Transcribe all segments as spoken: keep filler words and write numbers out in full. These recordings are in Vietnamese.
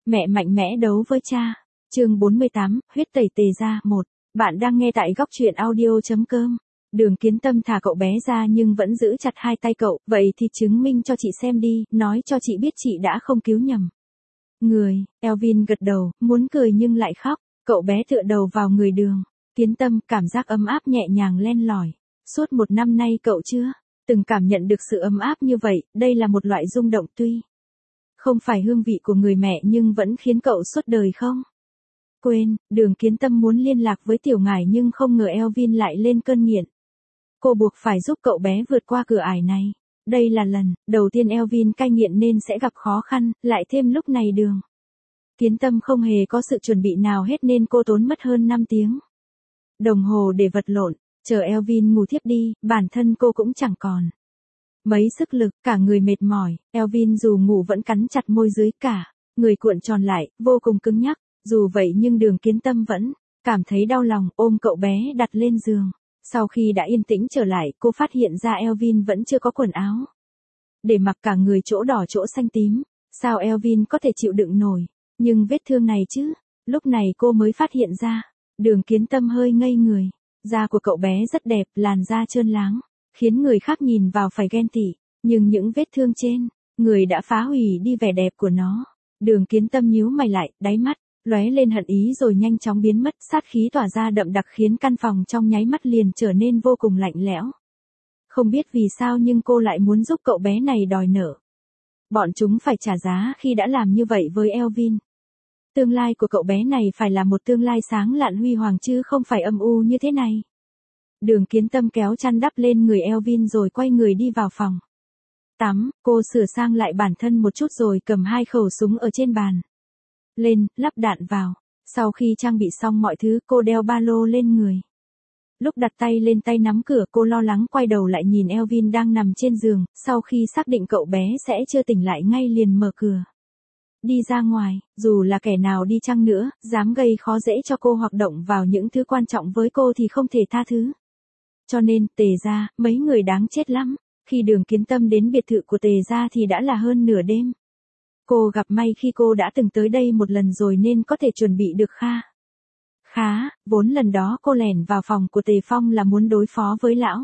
Mẹ mạnh mẽ đấu với cha. Chương bốn mươi tám, huyết tẩy Tề gia. Một. Bạn đang nghe tại góc truyện audio.com. Đường Kiến Tâm thả cậu bé ra nhưng vẫn giữ chặt hai tay cậu, vậy thì chứng minh cho chị xem đi, nói cho chị biết chị đã không cứu nhầm người. Elvin gật đầu, muốn cười nhưng lại khóc. Cậu bé tựa đầu vào người Đường Kiến Tâm, cảm giác ấm áp nhẹ nhàng len lỏi. Suốt một năm nay cậu chưa từng cảm nhận được sự ấm áp như vậy, đây là một loại rung động tuy không phải hương vị của người mẹ nhưng vẫn khiến cậu suốt đời không quên. Đường Kiến Tâm muốn liên lạc với Tiểu Ngải nhưng không ngờ Elvin lại lên cơn nghiện. Cô buộc phải giúp cậu bé vượt qua cửa ải này. Đây là lần đầu tiên Elvin cai nghiện nên sẽ gặp khó khăn, lại thêm lúc này Đường Kiến Tâm không hề có sự chuẩn bị nào hết nên cô tốn mất hơn năm tiếng đồng hồ để vật lộn. Chờ Elvin ngủ thiếp đi, bản thân cô cũng chẳng còn mấy sức lực, cả người mệt mỏi. Elvin dù ngủ vẫn cắn chặt môi dưới, cả người cuộn tròn lại, vô cùng cứng nhắc. Dù vậy nhưng Đường Kiến Tâm vẫn cảm thấy đau lòng, ôm cậu bé đặt lên giường. Sau khi đã yên tĩnh trở lại, cô phát hiện ra Elvin vẫn chưa có quần áo để mặc, cả người chỗ đỏ chỗ xanh tím. Sao Elvin có thể chịu đựng nổi nhưng vết thương này chứ? Lúc này cô mới phát hiện ra. Đường Kiến Tâm hơi ngây người. Da của cậu bé rất đẹp, làn da trơn láng, khiến người khác nhìn vào phải ghen tị, nhưng những vết thương trên người đã phá hủy đi vẻ đẹp của nó. Đường Kiến Tâm nhíu mày lại, đáy mắt lóe lên hận ý rồi nhanh chóng biến mất, sát khí tỏa ra đậm đặc khiến căn phòng trong nháy mắt liền trở nên vô cùng lạnh lẽo. Không biết vì sao nhưng cô lại muốn giúp cậu bé này đòi nợ. Bọn chúng phải trả giá khi đã làm như vậy với Elvin. Tương lai của cậu bé này phải là một tương lai sáng lạn huy hoàng chứ không phải âm u như thế này. Đường Kiến Tâm kéo chăn đắp lên người Elvin rồi quay người đi vào phòng tắm. Cô sửa sang lại bản thân một chút rồi cầm hai khẩu súng ở trên bàn lên, lắp đạn vào. Sau khi trang bị xong mọi thứ, cô đeo ba lô lên người. Lúc đặt tay lên tay nắm cửa, cô lo lắng quay đầu lại nhìn Elvin đang nằm trên giường. Sau khi xác định cậu bé sẽ chưa tỉnh lại ngay liền mở cửa đi ra ngoài. Dù là kẻ nào đi chăng nữa, dám gây khó dễ cho cô hoặc động vào những thứ quan trọng với cô thì không thể tha thứ. Cho nên, Tề gia, mấy người đáng chết lắm. Khi Đường Kiến Tâm đến biệt thự của Tề gia thì đã là hơn nửa đêm. Cô gặp may khi cô đã từng tới đây một lần rồi nên có thể chuẩn bị được kha khá. Vốn lần đó cô lẻn vào phòng của Tề Phong là muốn đối phó với lão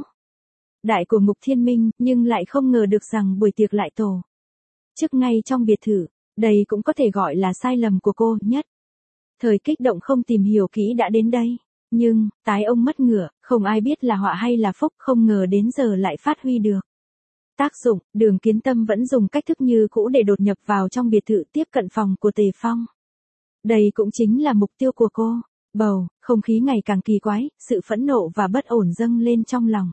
đại của Ngục Thiên Minh, nhưng lại không ngờ được rằng buổi tiệc lại tổ chức ngay trong biệt thự. Đây cũng có thể gọi là sai lầm của cô nhất. Thời kích động không tìm hiểu kỹ đã đến đây. Nhưng, tái ông mất ngựa, không ai biết là họa hay là phúc, không ngờ đến giờ lại phát huy được tác dụng. Đường Kiến Tâm vẫn dùng cách thức như cũ để đột nhập vào trong biệt thự, tiếp cận phòng của Tề Phong. Đây cũng chính là mục tiêu của cô. Bầu, không khí ngày càng kỳ quái, sự phẫn nộ và bất ổn dâng lên trong lòng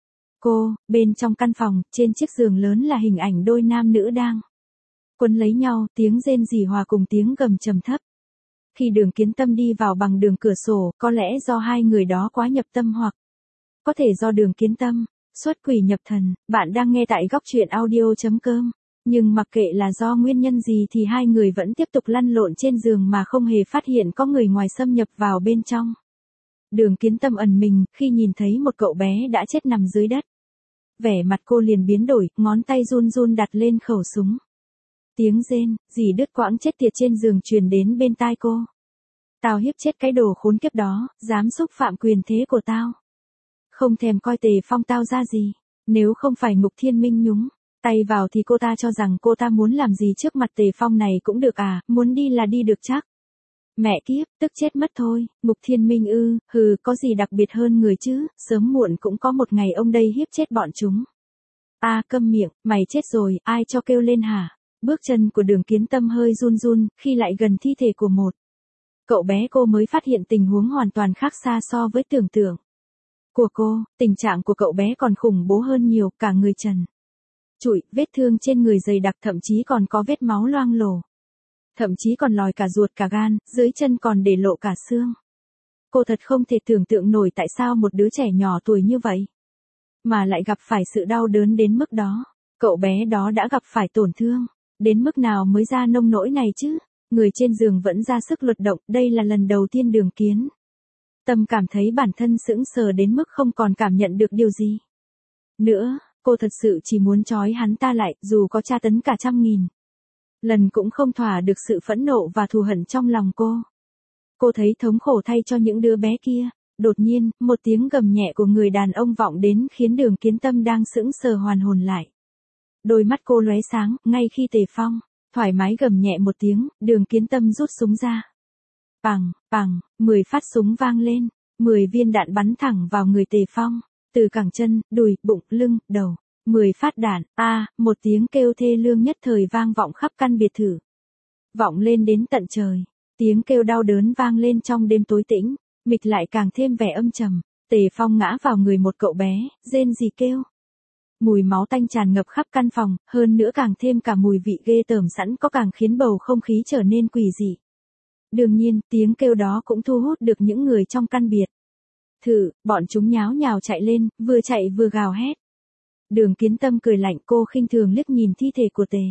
cô. Bên trong căn phòng, trên chiếc giường lớn là hình ảnh đôi nam nữ đang quấn lấy nhau, tiếng rên rỉ hòa cùng tiếng gầm trầm thấp. Khi Đường Kiến Tâm đi vào bằng đường cửa sổ, có lẽ do hai người đó quá nhập tâm hoặc có thể do Đường Kiến Tâm xuất quỷ nhập thần. Bạn đang nghe tại góc truyện audio.com. Nhưng mặc kệ là do nguyên nhân gì thì hai người vẫn tiếp tục lăn lộn trên giường mà không hề phát hiện có người ngoài xâm nhập vào bên trong. Đường Kiến Tâm ẩn mình khi nhìn thấy một cậu bé đã chết nằm dưới đất. Vẻ mặt cô liền biến đổi, ngón tay run run đặt lên khẩu súng. Tiếng rên rỉ đứt quãng chết tiệt trên giường truyền đến bên tai cô. Tao hiếp chết cái đồ khốn kiếp đó, dám xúc phạm quyền thế của tao. Không thèm coi Tề Phong tao ra gì. Nếu không phải Ngục Thiên Minh nhúng tay vào thì cô ta cho rằng cô ta muốn làm gì trước mặt Tề Phong này cũng được à, muốn đi là đi được chắc. Mẹ kiếp, tức chết mất thôi. Ngục Thiên Minh ư, hừ, có gì đặc biệt hơn người chứ, sớm muộn cũng có một ngày ông đây hiếp chết bọn chúng. A à, câm miệng, mày chết rồi, ai cho kêu lên hả? Bước chân của Đường Kiến Tâm hơi run run, khi lại gần thi thể của một cậu bé cô mới phát hiện tình huống hoàn toàn khác xa so với tưởng tượng của cô. Tình trạng của cậu bé còn khủng bố hơn nhiều, cả người trần trụi, vết thương trên người dày đặc, thậm chí còn có vết máu loang lổ. Thậm chí còn lòi cả ruột cả gan, dưới chân còn để lộ cả xương. Cô thật không thể tưởng tượng nổi tại sao một đứa trẻ nhỏ tuổi như vậy mà lại gặp phải sự đau đớn đến mức đó. Cậu bé đó đã gặp phải tổn thương đến mức nào mới ra nông nỗi này chứ? Người trên giường vẫn ra sức luật động, đây là lần đầu tiên Đường Kiến Tâm cảm thấy bản thân sững sờ đến mức không còn cảm nhận được điều gì nữa. Cô thật sự chỉ muốn trói hắn ta lại, dù có tra tấn cả trăm nghìn lần cũng không thỏa được sự phẫn nộ và thù hận trong lòng cô. Cô thấy thống khổ thay cho những đứa bé kia. Đột nhiên, một tiếng gầm nhẹ của người đàn ông vọng đến khiến Đường Kiến Tâm đang sững sờ hoàn hồn lại. Đôi mắt cô lóe sáng, ngay khi Tề Phong thoải mái gầm nhẹ một tiếng, Đường Kiến Tâm rút súng ra. Pằng, pằng, mười phát súng vang lên, mười viên đạn bắn thẳng vào người Tề Phong, từ cẳng chân, đùi, bụng, lưng, đầu. mười phát đạn, a, à, một tiếng kêu thê lương nhất thời vang vọng khắp căn biệt thự. Vọng lên đến tận trời, tiếng kêu đau đớn vang lên trong đêm tối tĩnh, mịch lại càng thêm vẻ âm trầm. Tề Phong ngã vào người một cậu bé, rên rỉ kêu. Mùi máu tanh tràn ngập khắp căn phòng, hơn nữa càng thêm cả mùi vị ghê tởm sẵn có càng khiến bầu không khí trở nên quỷ dị. Đương nhiên, tiếng kêu đó cũng thu hút được những người trong căn biệt thự, bọn chúng nháo nhào chạy lên, vừa chạy vừa gào hét. Đường Kiến Tâm cười lạnh, cô khinh thường liếc nhìn thi thể của Tề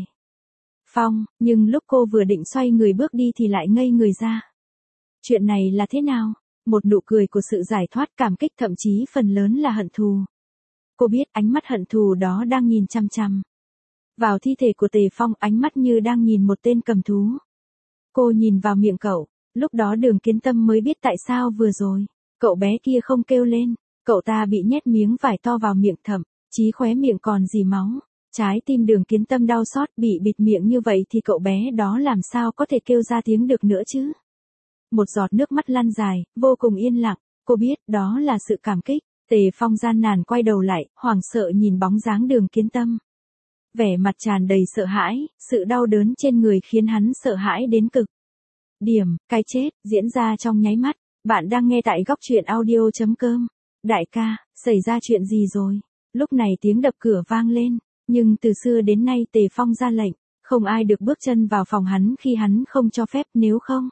Phong, nhưng lúc cô vừa định xoay người bước đi thì lại ngây người ra. Chuyện này là thế nào? Một nụ cười của sự giải thoát, cảm kích, thậm chí phần lớn là hận thù. Cô biết ánh mắt hận thù đó đang nhìn chăm chăm vào thi thể của Tề Phong, ánh mắt như đang nhìn một tên cầm thú. Cô nhìn vào miệng cậu, lúc đó Đường Kiến Tâm mới biết tại sao vừa rồi cậu bé kia không kêu lên. Cậu ta bị nhét miếng vải to vào miệng, thậm chí khóe miệng còn rỉ máu. Trái tim Đường Kiến Tâm đau xót, bị bịt miệng như vậy thì cậu bé đó làm sao có thể kêu ra tiếng được nữa chứ? Một giọt nước mắt lăn dài, vô cùng yên lặng. Cô biết đó là sự cảm kích. Tề Phong gian nàn quay đầu lại, hoảng sợ nhìn bóng dáng Đường Kiến Tâm. Vẻ mặt tràn đầy sợ hãi, sự đau đớn trên người khiến hắn sợ hãi đến cực điểm. Cái chết diễn ra trong nháy mắt. Bạn đang nghe tại góc truyện audio chấm com. Đại ca, xảy ra chuyện gì rồi? Lúc này tiếng đập cửa vang lên, nhưng từ xưa đến nay Tề Phong ra lệnh, không ai được bước chân vào phòng hắn khi hắn không cho phép, nếu không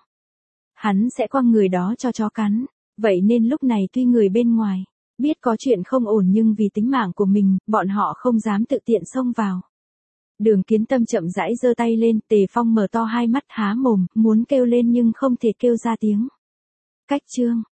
hắn sẽ quăng người đó cho chó cắn. Vậy nên lúc này tuy người bên ngoài biết có chuyện không ổn nhưng vì tính mạng của mình, bọn họ không dám tự tiện xông vào. Đường Kiến Tâm chậm rãi giơ tay lên, Tề Phong mở to hai mắt há mồm, muốn kêu lên nhưng không thể kêu ra tiếng. Cách chương